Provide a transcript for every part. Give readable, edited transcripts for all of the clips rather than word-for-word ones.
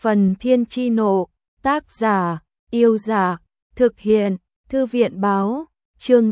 Phần Thiên Chi Nộ, tác giả, Yêu Dạ, thực hiện, Thư viện Báo, chương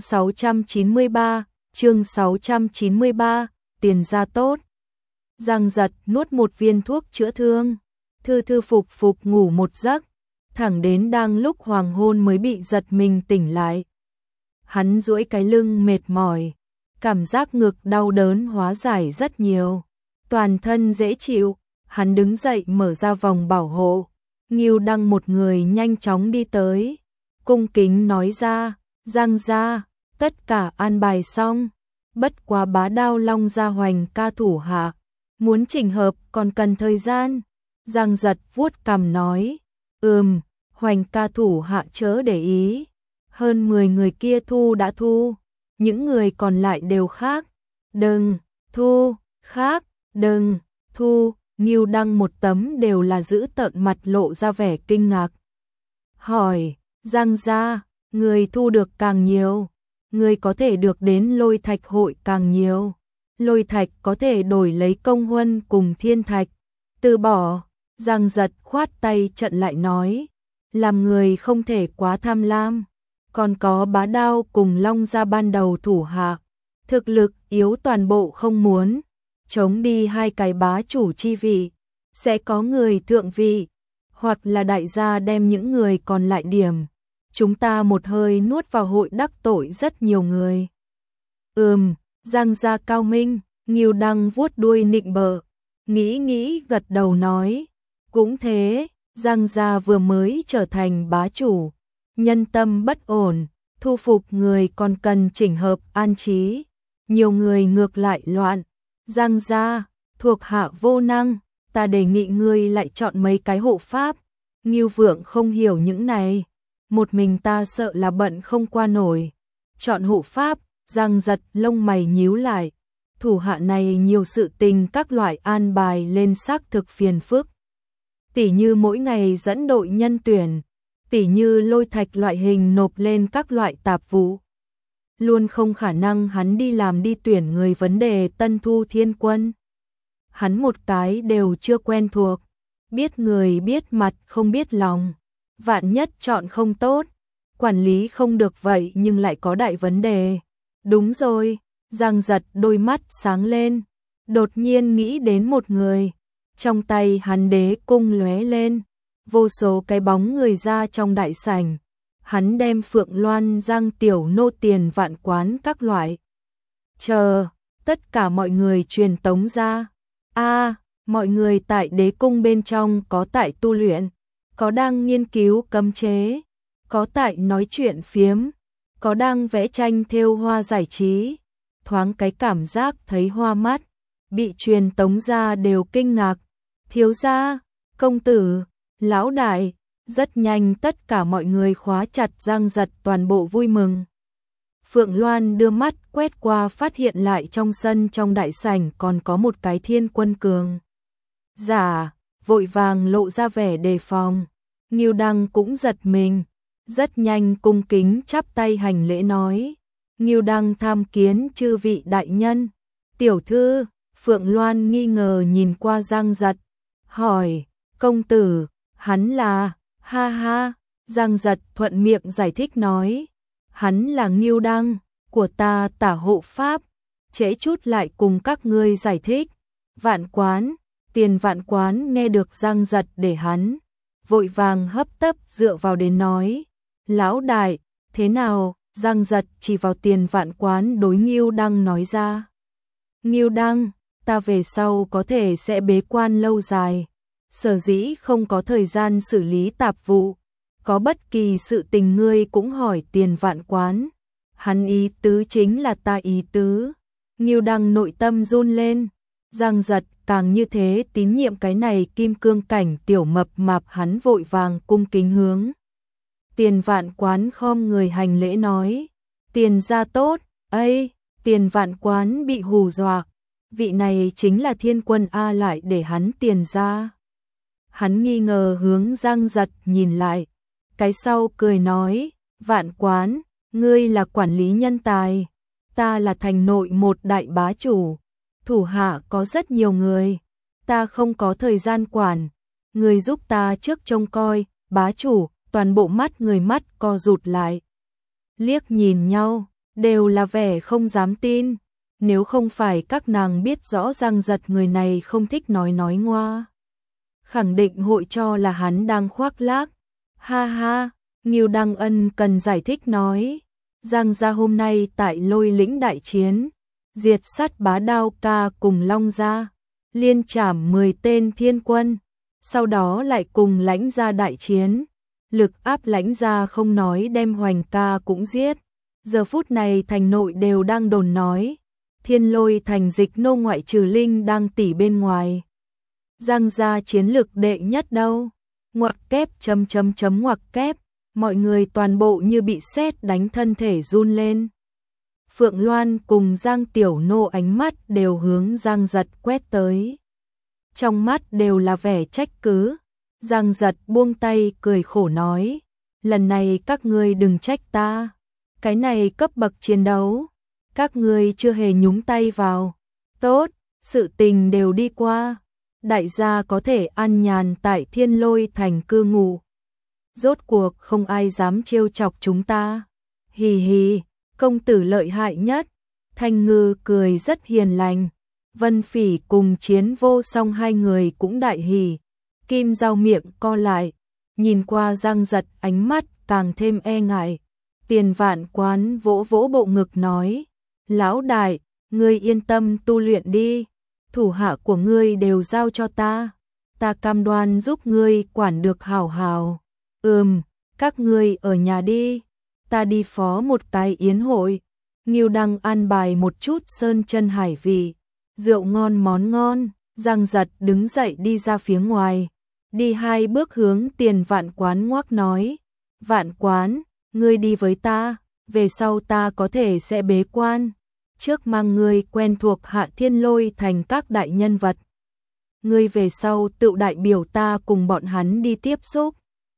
693, tiền ra tốt. Giang Giật nuốt một viên thuốc chữa thương, thư phục phục ngủ một giấc, thẳng đến đang lúc hoàng hôn mới bị giật mình tỉnh lại. Hắn duỗi cái lưng mệt mỏi, cảm giác ngực đau đớn hóa giải rất nhiều, toàn thân dễ chịu. Hắn đứng dậy mở ra vòng bảo hộ, Ngưu Đăng một người nhanh chóng đi tới, cung kính nói ra, Giang gia, tất cả an bài xong, bất quá Bá Đao Long gia Hoành ca thủ hạ, muốn chỉnh hợp còn cần thời gian. Giang Giật vuốt cằm nói, Hoành ca thủ hạ chớ để ý, hơn 10 người kia thu đã thu, những người còn lại đều khác, đừng thu, khác, đừng thu. Ngưu Đăng một tấm đều là giữ tợn mặt lộ ra vẻ kinh ngạc. Hỏi, Giang gia, người thu được càng nhiều, người có thể được đến Lôi Thạch hội càng nhiều. Lôi Thạch có thể đổi lấy công huân cùng Thiên Thạch. Từ bỏ, Giang Giật khoát tay trận lại nói, làm người không thể quá tham lam. Còn có Bá Đao cùng Long gia ban đầu thủ hạ, thực lực yếu toàn bộ không muốn. Chống đi hai cái bá chủ chi vị, sẽ có người thượng vị, hoặc là đại gia đem những người còn lại điểm. Chúng ta một hơi nuốt vào hội đắc tội rất nhiều người. Giang gia cao minh, Ngưu Đăng vuốt đuôi nịnh bợ, nghĩ gật đầu nói, cũng thế, Giang gia vừa mới trở thành bá chủ, nhân tâm bất ổn, thu phục người còn cần chỉnh hợp an trí, nhiều người ngược lại loạn. Giang gia, thuộc hạ vô năng, ta đề nghị ngươi lại chọn mấy cái hộ pháp. Ngưu Vượng không hiểu những này, một mình ta sợ là bận không qua nổi. Chọn hộ pháp, Giang Giật lông mày nhíu lại, thủ hạ này nhiều sự tình các loại an bài lên xác thực phiền phức. Tỉ như mỗi ngày dẫn đội nhân tuyển, tỉ như Lôi Thạch loại hình nộp lên các loại tạp vụ. Luôn không khả năng hắn đi làm đi tuyển người vấn đề tân thu thiên quân. Hắn một cái đều chưa quen thuộc, biết người biết mặt không biết lòng, vạn nhất chọn không tốt, quản lý không được vậy nhưng lại có đại vấn đề. Đúng rồi, Giang Giật đôi mắt sáng lên, đột nhiên nghĩ đến một người, trong tay hắn đế cung lóe lên, vô số cái bóng người ra trong đại sảnh. Hắn đem Phượng Loan Giang Tiểu Nô tiền vạn quán các loại. Chờ, tất cả mọi người truyền tống ra. Mọi người tại đế cung bên trong có tại tu luyện, có đang nghiên cứu cấm chế, có tại nói chuyện phiếm, có đang vẽ tranh thêu hoa giải trí. Thoáng cái cảm giác thấy hoa mắt, bị truyền tống ra đều kinh ngạc. Thiếu gia, công tử, lão đại. Rất nhanh tất cả mọi người khóa chặt Giang Giật toàn bộ vui mừng. Phượng Loan đưa mắt quét qua phát hiện lại trong sân trong đại sảnh còn có một cái thiên quân cường giả, vội vàng lộ ra vẻ đề phòng. Ngưu Đăng cũng giật mình, rất nhanh cung kính chắp tay hành lễ nói, Ngưu Đăng tham kiến chư vị đại nhân. Tiểu thư, Phượng Loan nghi ngờ nhìn qua Giang Giật, hỏi, công tử, hắn là... Ha ha, Giang Giật thuận miệng giải thích nói, hắn là Ngưu Đăng, của ta tả hộ pháp, trễ chút lại cùng các ngươi giải thích. Vạn quán, Tiền Vạn Quán nghe được Giang Giật để hắn, vội vàng hấp tấp dựa vào đến nói, lão đại, thế nào? Giang Giật chỉ vào Tiền Vạn Quán đối Ngưu Đăng nói ra, Ngưu Đăng, ta về sau có thể sẽ bế quan lâu dài. Sở dĩ không có thời gian xử lý tạp vụ, có bất kỳ sự tình ngươi cũng hỏi Tiền Vạn Quán. Hắn ý tứ chính là ta ý tứ. Ngưu Đăng nội tâm run lên, Giang Giật càng như thế tín nhiệm cái này kim cương cảnh tiểu mập mạp, hắn vội vàng cung kính hướng Tiền Vạn Quán khom người hành lễ nói, tiền gia tốt. Tiền Vạn Quán bị hù dọa, vị này chính là thiên quân A lại để hắn tiền gia. Hắn nghi ngờ hướng Giang Giật nhìn lại, cái sau cười nói, Vạn Quán, ngươi là quản lý nhân tài, ta là thành nội một đại bá chủ, thủ hạ có rất nhiều người, ta không có thời gian quản, người giúp ta trước trông coi, bá chủ, toàn bộ mắt người mắt co rụt lại. Liếc nhìn nhau, đều là vẻ không dám tin, nếu không phải các nàng biết rõ Giang Giật người này không thích nói ngoa. Khẳng định hội cho là hắn đang khoác lác. Ha ha, Ngưu Đăng Ân cần giải thích nói, Giang gia hôm nay tại Lôi Lĩnh đại chiến, diệt sát Bá Đao ca cùng Long gia, liên trảm 10 tên thiên quân, sau đó lại cùng Lãnh gia đại chiến, lực áp Lãnh gia không nói đem Hoành ca cũng giết. Giờ phút này thành nội đều đang đồn nói, Thiên Lôi thành dịch nô ngoại trừ Linh đang tỉ bên ngoài. Giang gia chiến lực đệ nhất đâu? Ngoặc kép ngoặc kép, mọi người toàn bộ như bị sét đánh thân thể run lên. Phượng Loan cùng Giang Tiểu Nô ánh mắt đều hướng Giang Giật quét tới. Trong mắt đều là vẻ trách cứ. Giang Giật buông tay cười khổ nói, lần này các ngươi đừng trách ta. Cái này cấp bậc chiến đấu, các ngươi chưa hề nhúng tay vào. Tốt, sự tình đều đi qua. Đại gia có thể an nhàn tại Thiên Lôi thành cư ngụ. Rốt cuộc không ai dám trêu chọc chúng ta. Hì hì, công tử lợi hại nhất. Thanh Ngư cười rất hiền lành. Vân Phỉ cùng Chiến Vô Song hai người cũng đại hỉ. Kim Giao miệng co lại, nhìn qua Giang Giật ánh mắt càng thêm e ngại. Tiền Vạn Quán vỗ vỗ bộ ngực nói, lão đại, ngươi yên tâm tu luyện đi, thủ hạ của ngươi đều giao cho ta cam đoan giúp ngươi quản được hảo hảo. Các ngươi ở nhà đi, ta đi phó một cái yến hội. Ngưu Đăng an bài một chút sơn chân hải vị, rượu ngon món ngon. Giang Giật đứng dậy đi ra phía ngoài, đi 2 bước hướng Tiền Vạn Quán ngoắc nói, Vạn Quán, ngươi đi với ta, về sau ta có thể sẽ bế quan, trước mang ngươi quen thuộc Hạ Thiên Lôi thành các đại nhân vật. Ngươi về sau tự đại biểu ta cùng bọn hắn đi tiếp xúc.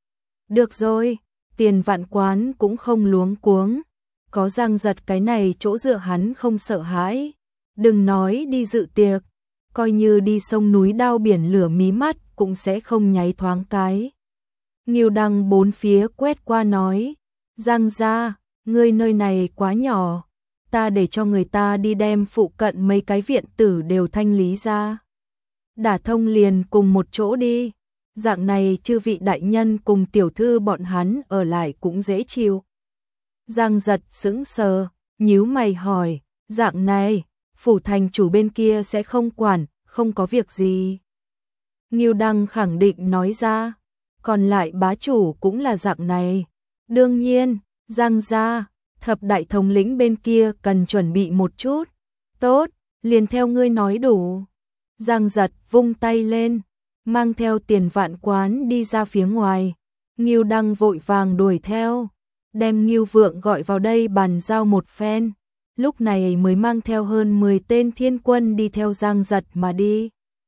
Được rồi, Tiền Vạn Quán cũng không luống cuống, có Giang Giật cái này chỗ dựa hắn không sợ hãi. Đừng nói đi dự tiệc, coi như đi sông núi đao biển lửa mí mắt cũng sẽ không nháy thoáng cái. Ngưu Đăng bốn phía quét qua nói, Giang gia, ngươi nơi này quá nhỏ, ta để cho người ta đi đem phụ cận mấy cái viện tử đều thanh lý ra. Đả thông liền cùng một chỗ đi, dạng này chư vị đại nhân cùng tiểu thư bọn hắn ở lại cũng dễ chịu. Giang Giật sững sờ, nhíu mày hỏi, dạng này, phủ thành chủ bên kia sẽ không quản, không có việc gì. Ngưu Đăng khẳng định nói ra, còn lại bá chủ cũng là dạng này. Đương nhiên, Giang gia, thập đại thống lĩnh bên kia cần chuẩn bị một chút. Tốt, liền theo ngươi nói đủ. Giang Giật vung tay lên, mang theo Tiền Vạn Quán đi ra phía ngoài. Ngưu Đăng vội vàng đuổi theo, đem Ngưu Vượng gọi vào đây bàn giao một phen. Lúc này mới mang theo hơn 10 tên thiên quân đi theo Giang Giật mà đi.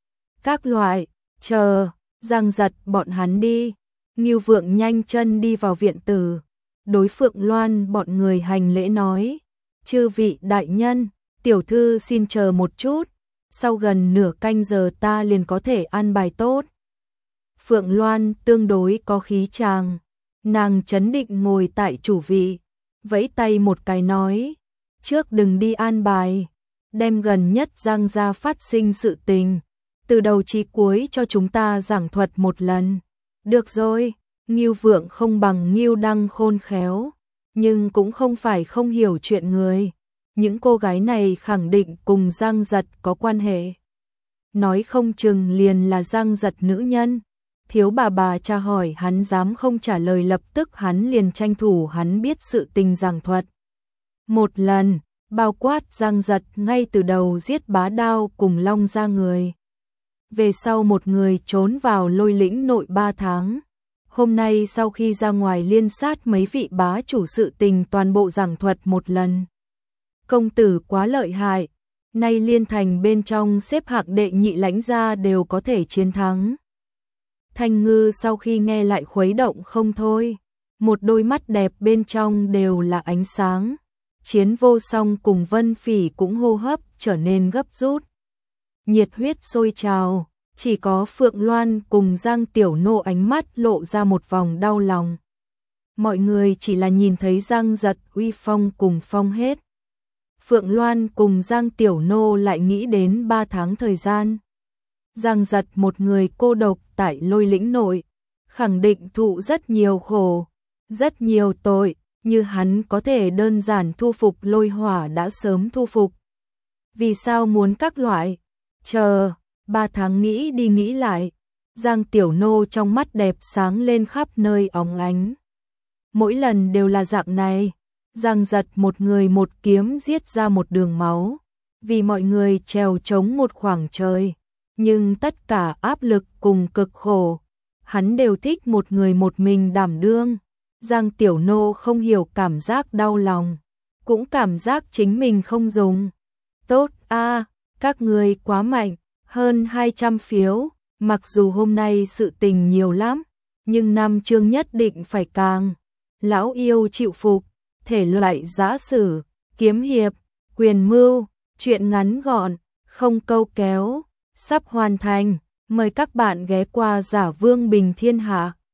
Các loại, chờ, Giang Giật bọn hắn đi. Ngưu Vượng nhanh chân đi vào viện tử, đối Phượng Loan bọn người hành lễ nói, chư vị đại nhân, tiểu thư xin chờ một chút, sau gần nửa canh giờ ta liền có thể an bài tốt. Phượng Loan tương đối có khí chàng, nàng trấn định ngồi tại chủ vị, vẫy tay một cái nói, trước đừng đi an bài, đem gần nhất Giang gia phát sinh sự tình, từ đầu chí cuối cho chúng ta giảng thuật một lần. Được rồi, Ngưu Vượng không bằng Ngưu Đăng khôn khéo, nhưng cũng không phải không hiểu chuyện người. Những cô gái này khẳng định cùng Giang Giật có quan hệ. Nói không chừng liền là Giang Giật nữ nhân. Thiếu bà tra hỏi hắn dám không trả lời lập tức hắn liền tranh thủ hắn biết sự tình giảng thuật. Một lần, bao quát Giang Giật ngay từ đầu giết Bá Đao cùng Long gia người. Về sau một người trốn vào Lôi Lĩnh nội 3 tháng. Hôm nay sau khi ra ngoài liên sát mấy vị bá chủ sự tình toàn bộ giảng thuật một lần. Công tử quá lợi hại, nay liên thành bên trong xếp hạng đệ nhị Lãnh gia đều có thể chiến thắng. Thanh Ngư sau khi nghe lại khuấy động không thôi, một đôi mắt đẹp bên trong đều là ánh sáng. Chiến Vô Song cùng Vân Phỉ cũng hô hấp trở nên gấp rút. Nhiệt huyết sôi trào, chỉ có Phượng Loan cùng Giang Tiểu Nô ánh mắt lộ ra một vòng đau lòng. Mọi người chỉ là nhìn thấy Giang Giật uy phong cùng phong hết. Phượng Loan cùng Giang Tiểu Nô lại nghĩ đến 3 tháng thời gian. Giang Giật một người cô độc tại Lôi Lĩnh nội, khẳng định thụ rất nhiều khổ, rất nhiều tội, như hắn có thể đơn giản thu phục lôi hỏa đã sớm thu phục. Vì sao muốn các loại? Chờ, 3 tháng nghĩ đi nghĩ lại, Giang Tiểu Nô trong mắt đẹp sáng lên khắp nơi óng ánh. Mỗi lần đều là dạng này, Giang Giật một người một kiếm giết ra một đường máu, vì mọi người trèo chống một khoảng trời, nhưng tất cả áp lực cùng cực khổ, hắn đều thích một người một mình đảm đương. Giang Tiểu Nô không hiểu cảm giác đau lòng, cũng cảm giác chính mình không dùng. Tốt a, các người quá mạnh, hơn 200 phiếu, mặc dù hôm nay sự tình nhiều lắm, nhưng năm chương nhất định phải càng. Lão yêu chịu phục, thể loại giã sử, kiếm hiệp, quyền mưu, truyện ngắn gọn, không câu kéo, sắp hoàn thành. Mời các bạn ghé qua Giả Vương Bình Thiên Hạ.